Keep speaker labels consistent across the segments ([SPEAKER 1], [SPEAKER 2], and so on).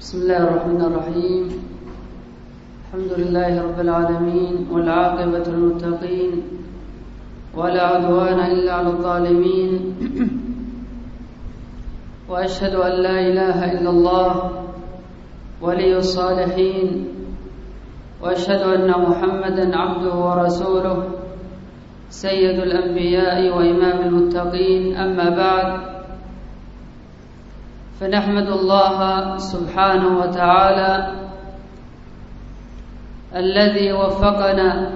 [SPEAKER 1] بسم الله الرحمن الرحيم. الحمد لله رب العالمين، والعاقبة للمتقين، ولا عدوان إلا على الظالمين، وأشهد أن لا إله إلا الله ولي الصالحين، وأشهد أن محمدا عبده ورسوله سيد الأنبياء وإمام المتقين. أما بعد، فنحمد الله سبحانه وتعالى الذي وفقنا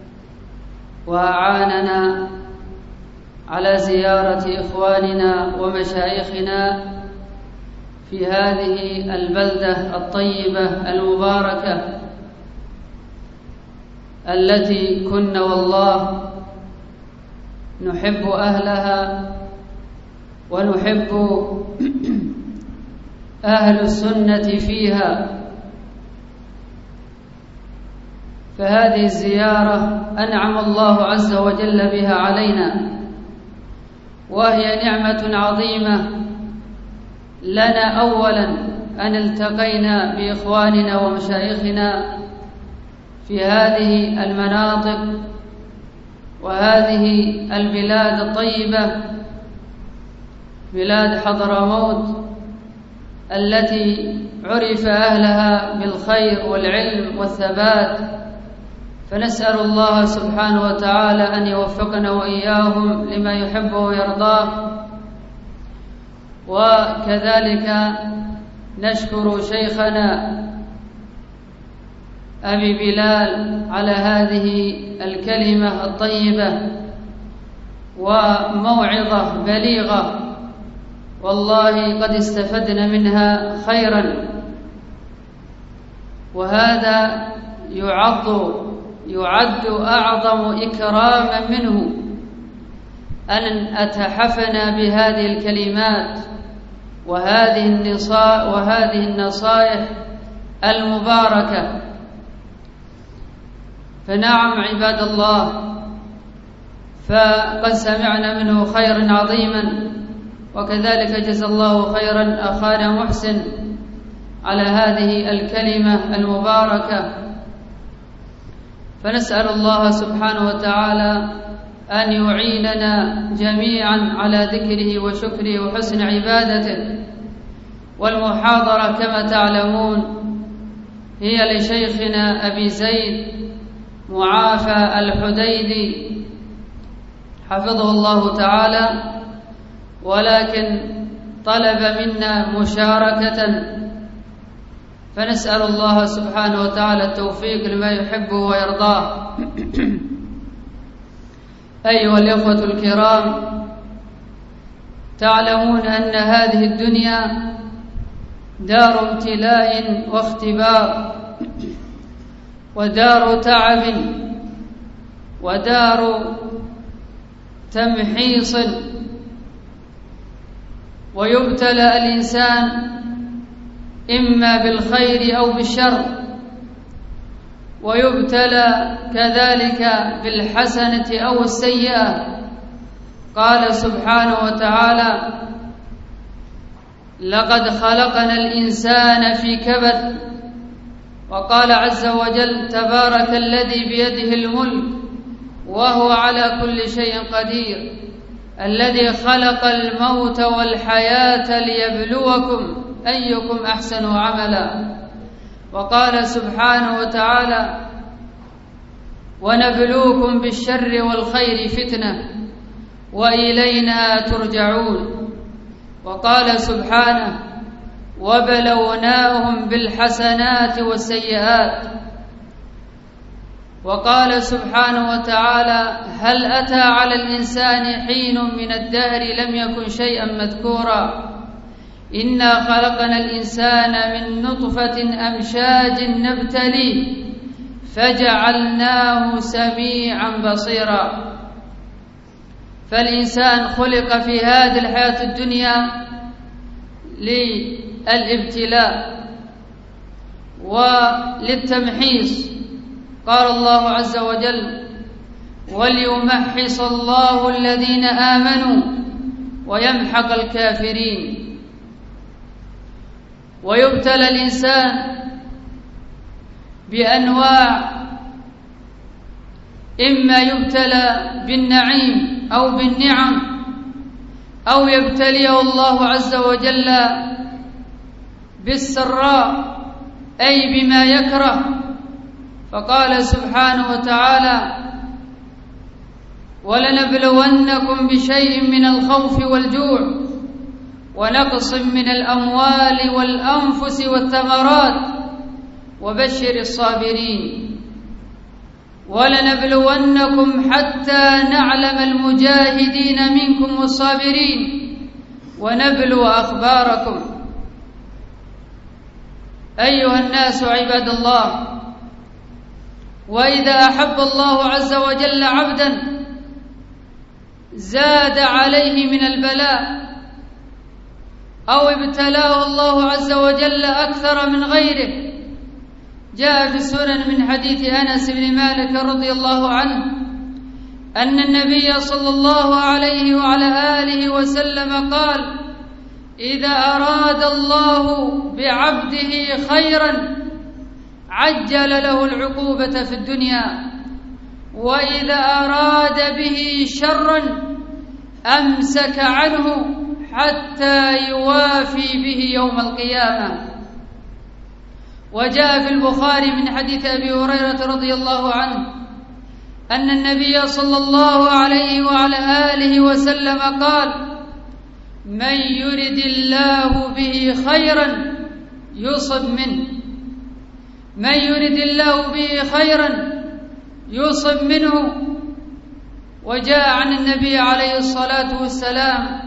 [SPEAKER 1] وأعاننا على زيارة إخواننا ومشايخنا في هذه البلدة الطيبة المباركة التي كنا والله نحب أهلها ونحب أهل السنة فيها. فهذه الزيارة أنعم الله عز وجل بها علينا، وهي نعمة عظيمة لنا أولا أن التقينا بإخواننا ومشايخنا في هذه المناطق وهذه البلاد الطيبة، بلاد حضرموت التي عرف أهلها بالخير والعلم والثبات. فنسأل الله سبحانه وتعالى أن يوفقنا وإياهم لما يحبه ويرضاه. وكذلك نشكر شيخنا أبي بلال على هذه الكلمة الطيبة وموعظة بليغة، والله قد استفدنا منها خيرا. وهذا يعد أعظم إكراما منه أن أتحفنا بهذه الكلمات وهذه النصائح المباركة. فنعم عباد الله، فقد سمعنا منه خيرا عظيما، وكذلك جزا الله خيرا أخانا محسن على هذه الكلمة المباركة. فنسأل الله سبحانه وتعالى أن يعيننا جميعا على ذكره وشكره وحسن عبادته. والمحاضرة كما تعلمون هي لشيخنا أبي زيد معافى الحديدي حفظه الله تعالى، ولكن طلب منا مشاركة، فنسأل الله سبحانه وتعالى التوفيق لما يحبه ويرضاه. أيها الإخوة الكرام، تعلمون أن هذه الدنيا دار ابتلاء واختبار، ودار تعب، ودار تمحيص، ويبتلى الإنسان إما بالخير أو بالشر، ويبتلى كذلك بالحسنة أو السيئة. قال سبحانه وتعالى: لقد خلقنا الإنسان في كبد. وقال عز وجل: تبارك الذي بيده الملك وهو على كل شيء قدير، الذي خلق الموت والحياة ليبلوكم أيكم أحسن عملا. وقال سبحانه وتعالى: ونبلوكم بالشر والخير فتنة وإلينا ترجعون. وقال سبحانه: وبلوناهم بالحسنات والسيئات. وقال سبحانه وتعالى: هل أتى على الإنسان حين من الدهر لم يكن شيئا مذكورا، إنا خلقنا الإنسان من نطفة أمشاج نبتليه فجعلناه سميعا بصيرا. فالإنسان خلق في هذه الحياة الدنيا للابتلاء وللتمحيص. قال الله عز وجل: وليمحص الله الذين آمنوا ويمحق الكافرين. ويبتلى الإنسان بأنواع، إما يبتلى بالنعيم أو بالنعم، أو يبتليه الله عز وجل بالسراء أي بما يكره. فقال سبحانه وتعالى: ولنبلونكم بشيء من الخوف والجوع ونقص من الأموال والأنفس والثمرات وبشر الصابرين. ولنبلونكم حتى نعلم المجاهدين منكم والصابرين ونبلو أخباركم. أيها الناس عباد الله، وإذا أحب الله عز وجل عبدا زاد عليه من البلاء أو ابتلاه الله عز وجل أكثر من غيره. جاء في السنن من حديث أنس بن مالك رضي الله عنه أن النبي صلى الله عليه وعلى آله وسلم قال: إذا أراد الله بعبده خيرا عجل له العقوبة في الدنيا، وإذا أراد به شرا أمسك عنه حتى يوافي به يوم القيامة. وجاء في البخاري من حديث أبي هريرة رضي الله عنه أن النبي صلى الله عليه وعلى آله وسلم قال: من يرد الله به خيرا يصب منه، من يرد الله به خيرا يصب منه. وجاء عن النبي عليه الصلاة والسلام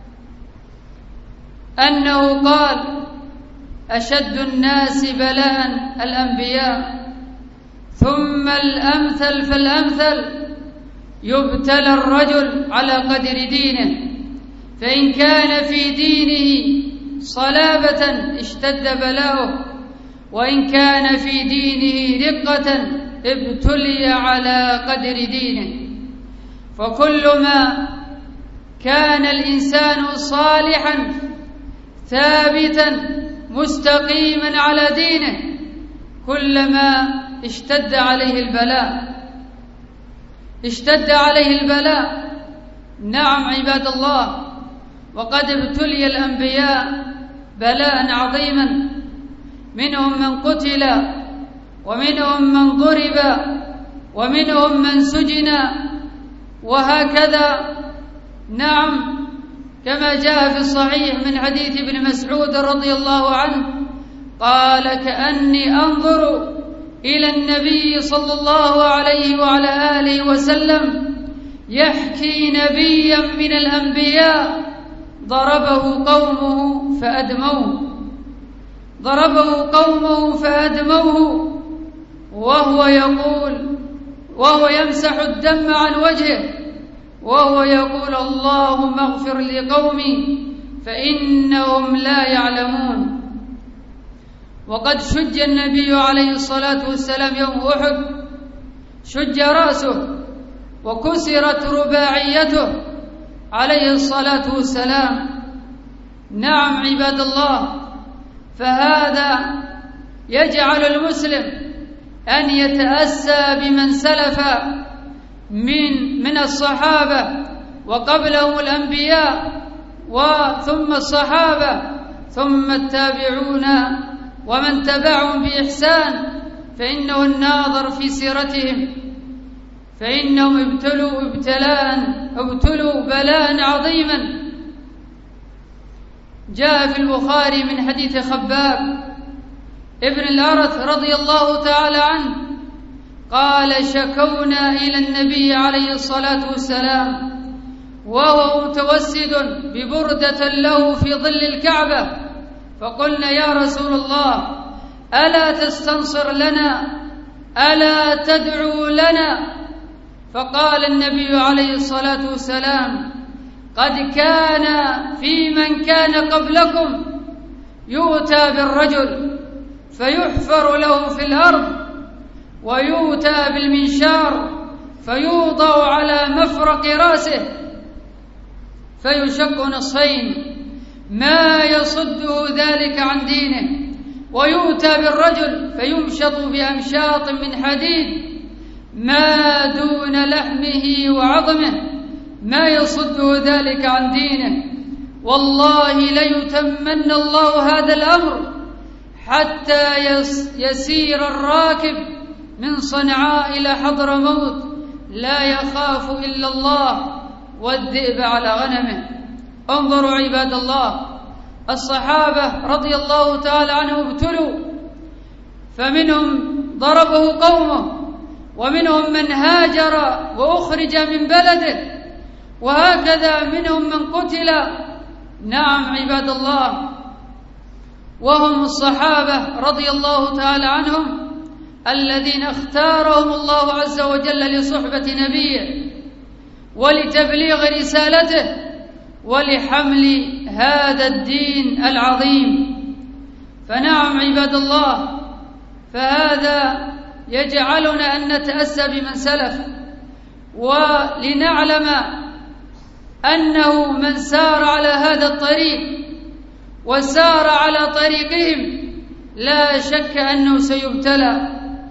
[SPEAKER 1] أنه قال: أشد الناس بلاء الأنبياء، ثم الأمثل فالأمثل، يبتلى الرجل على قدر دينه، فإن كان في دينه صلابة اشتد بلاؤه، وإن كان في دينه رقة ابتلي على قدر دينه. فكلما كان الإنسان صالحا ثابتا مستقيما على دينه كلما اشتد عليه البلاء، اشتد عليه البلاء. نعم عباد الله، وقد ابتلي الأنبياء بلاء عظيما، منهم من قتل، ومنهم من ضرب، ومنهم من سجن، وهكذا. نعم، كما جاء في الصحيح من حديث ابن مسعود رضي الله عنه قال: كأني أنظر إلى النبي صلى الله عليه وعلى آله وسلم يحكي نبيا من الأنبياء ضربه قومه فأدموه، ضربه قومه فأدموه، وهو يمسح الدم عن وجهه، وهو يقول: اللهم اغفر لقومي فإنهم لا يعلمون. وقد شج النبي عليه الصلاة والسلام يوم أحد، شج رأسه وكسرت رباعيته عليه الصلاة والسلام. نعم عباد الله، فهذا يجعل المسلم أن يتأسى بمن سلف من الصحابة، وقبلهم الأنبياء، وثم الصحابة، ثم التابعون ومن تبعهم بإحسان، فإنه الناظر في سيرتهم، فإنهم ابتلوا بلاء عظيما. جاء في البخاري من حديث خباب ابن الأرث رضي الله تعالى عنه قال: شكونا إلى النبي عليه الصلاة والسلام وهو متوسد ببردة له في ظل الكعبة، فقلنا: يا رسول الله، ألا تستنصر لنا؟ ألا تدعو لنا؟ فقال النبي عليه الصلاة والسلام: قد كان في من كان قبلكم يؤتى بالرجل فيحفر له في الأرض، ويؤتى بالمنشار فيوضع على مفرق رأسه فيشق نصفين، ما يصده ذلك عن دينه، ويؤتى بالرجل فيمشط بأمشاط من حديد ما دون لحمه وعظمه، ما يصده ذلك عن دينه. والله ليتمن الله هذا الأمر حتى يسير الراكب من صنعاء إلى حضرموت لا يخاف إلا الله والذئب على غنمه. انظروا عباد الله، الصحابة رضي الله تعالى عنهم ابتلوا، فمنهم ضربه قومه، ومنهم من هاجر وأخرج من بلده، وهكذا منهم من قتل. نعم عباد الله، وهم الصحابة رضي الله تعالى عنهم الذين اختارهم الله عز وجل لصحبة نبيه ولتبليغ رسالته ولحمل هذا الدين العظيم. فنعم عباد الله، فهذا يجعلنا أن نتأسى بمن سلف، ولنعلم أنه من سار على هذا الطريق وسار على طريقهم لا شك أنه سيبتلى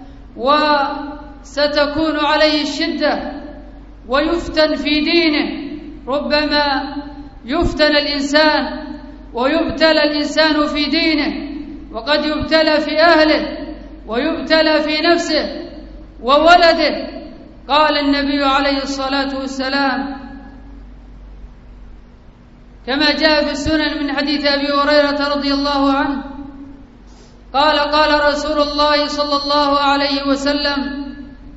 [SPEAKER 1] وستكون عليه الشدة ويفتن في دينه. ربما يفتن الإنسان ويبتلى الإنسان في دينه، وقد يبتلى في أهله ويبتلى في نفسه وولده. قال النبي عليه الصلاة والسلام كما جاء في السنن من حديث أبي هريرة رضي الله عنه قال: قال رسول الله صلى الله عليه وسلم: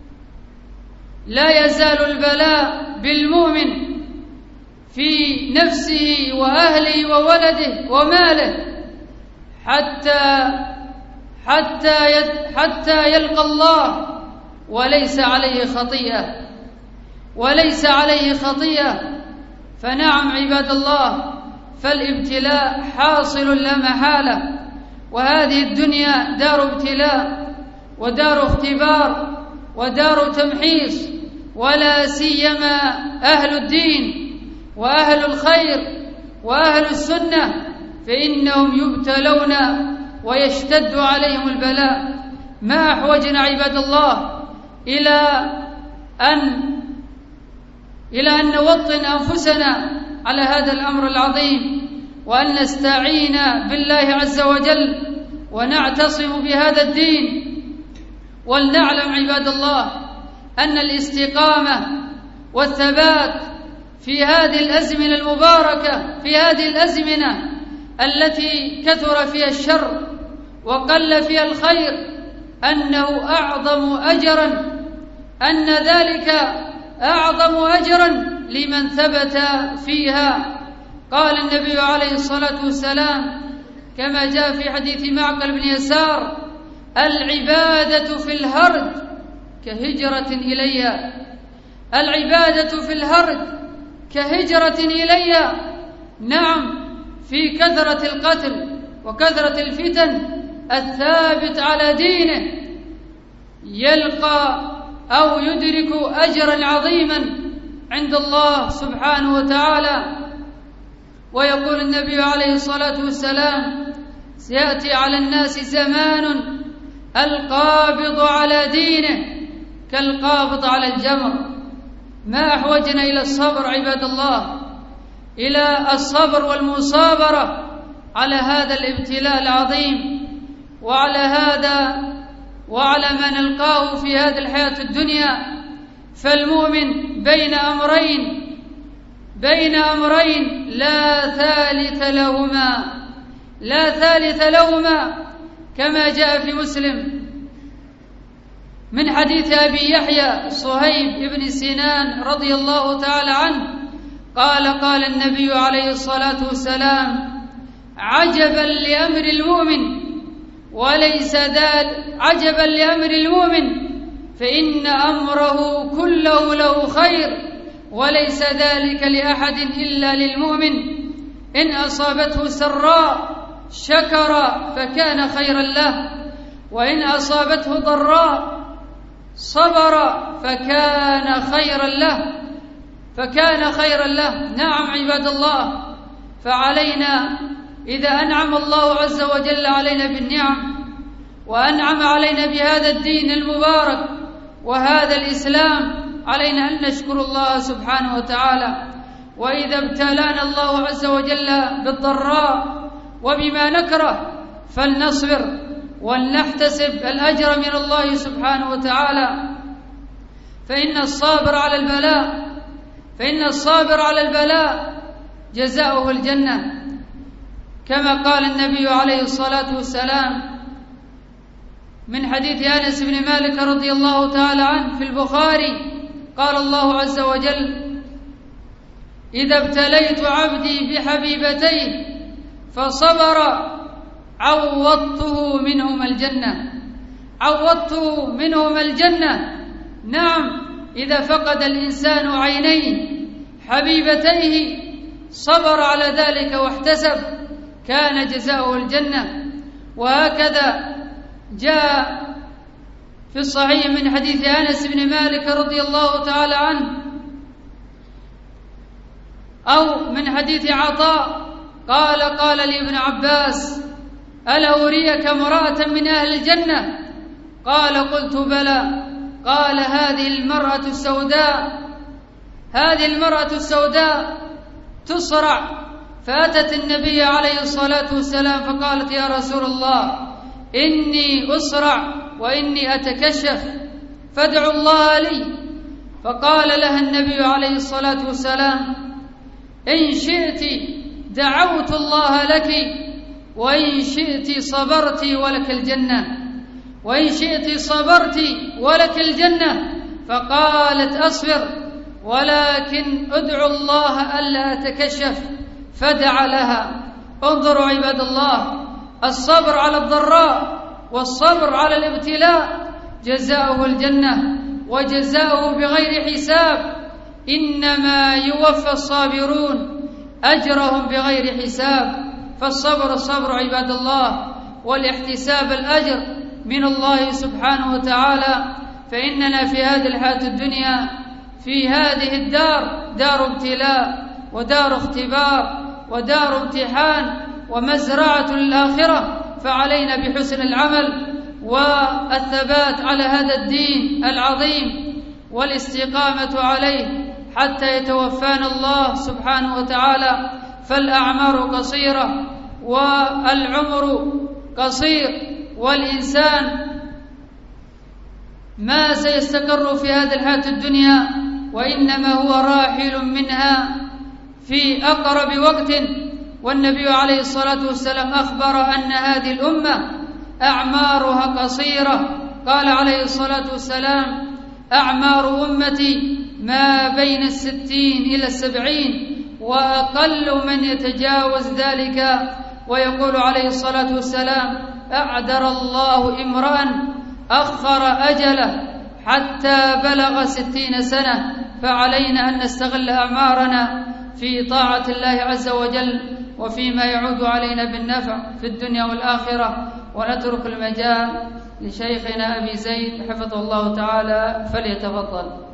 [SPEAKER 1] لا يزال البلاء بالمؤمن في نفسه وأهله وولده وماله حتى يلقى الله وليس عليه خطيئة. فنعم عباد الله، فالابتلاء حاصل لا محالة، وهذه الدنيا دار ابتلاء ودار اختبار ودار تمحيص، ولا سيما أهل الدين وأهل الخير وأهل السنة فإنهم يبتلون ويشتد عليهم البلاء. ما أحوجنا عباد الله إلى أن نوطن أنفسنا على هذا الأمر العظيم، وأن نستعين بالله عز وجل ونعتصم بهذا الدين. ولنعلم عباد الله أن الاستقامة والثبات في هذه الأزمنة المباركة، في هذه الأزمنة التي كثر فيها الشر وقل فيها الخير، أنه أعظم أجرا، أن ذلك أعظم أجرا لمن ثبت فيها. قال النبي عليه الصلاة والسلام كما جاء في حديث معقل بن يسار: العبادة في الهرج كهجرة إلي، العبادة في الهرج كهجرة إلي. نعم، في كثرة القتل وكثرة الفتن الثابت على دينه يلقى أو يدرك أجرا عظيما عند الله سبحانه وتعالى. ويقول النبي عليه الصلاة والسلام: سيأتي على الناس زمان القابض على دينه كالقابض على الجمر. ما أحوجنا إلى الصبر عباد الله، إلى الصبر والمصابرة على هذا الابتلاء العظيم، وعلى ما نلقاه في هذه الحياة الدنيا. فالمؤمن بين أمرين لا ثالث لهما كما جاء في مسلم من حديث أبي يحيى صهيب بن سنان رضي الله تعالى عنه قال النبي عليه الصلاة والسلام: عجبا لأمر المؤمن، وليس ذلك عجبا لأمر المؤمن فإن أمره كله له خير، وليس ذلك لأحد إلا للمؤمن. إن أصابته سراء شكر فكان خيرا له، وإن أصابته ضراء صبر فكان خيرا له. نعم عباد الله، فعلينا إذا أنعم الله عز وجل علينا بالنعم وأنعم علينا بهذا الدين المبارك وهذا الإسلام، علينا أن نشكر الله سبحانه وتعالى. وإذا ابتلانا الله عز وجل بالضراء وبما نكره فلنصبر ولنحتسب الأجر من الله سبحانه وتعالى، فإن الصابر على البلاء جزاؤه الجنة، كما قال النبي عليه الصلاة والسلام من حديث أنس بن مالك رضي الله تعالى عنه في البخاري، قال الله عز وجل: إذا ابتليت عبدي بحبيبتيه فصبر عوضته منهما الجنة. نعم، إذا فقد الإنسان عينيه حبيبتيه صبر على ذلك واحتسب كان جزاؤه الجنة. وهكذا جاء في الصحيح من حديث أنس بن مالك رضي الله تعالى عنه أو من حديث عطاء قال لي ابن عباس: ألا أريك امرأة من أهل الجنة؟ قال: قلت بلى. قال: هذه المرأة السوداء تصرع. فأتت النبي عليه الصلاة والسلام فقالت: يا رسول الله، إني أصرع وإني أتكشف فادعوا الله لي. فقال لها النبي عليه الصلاة والسلام: إن شئت دعوت الله لك، وإن شئت صبرت ولك الجنة. فقالت: أصبر، ولكن ادعو الله ألا أتكشف. فدعا لها. انظروا عباد الله، الصبر على الضراء والصبر على الابتلاء جزاؤه الجنة وجزاؤه بغير حساب. إنما يوفى الصابرون أجرهم بغير حساب. فالصبر عباد الله، والاحتساب الأجر من الله سبحانه وتعالى. فإننا في هذه الحياة الدنيا في هذه الدار دار ابتلاء ودار اختبار ودار امتحان ومزرعة للآخرة، فعلينا بحسن العمل والثبات على هذا الدين العظيم والاستقامة عليه حتى يتوفانا الله سبحانه وتعالى. فالأعمار قصيرة والعمر قصير، والإنسان ما سيستقر في هذه الحياة الدنيا، وإنما هو راحل منها في أقرب وقت. والنبي عليه الصلاة والسلام أخبر أن هذه الأمة أعمارها قصيرة. قال عليه الصلاة والسلام: أعمار أمتي ما بين 60 إلى 70، وأقل من يتجاوز ذلك. ويقول عليه الصلاة والسلام: أعذر الله امرأ أخر أجله حتى بلغ 60 سنة. فعلينا أن نستغل أعمارنا في طاعة الله عز وجل وفيما يعود علينا بالنفع في الدنيا والآخرة، ونترك المجال لشيخنا أبي زيد حفظه الله تعالى، فليتفضل.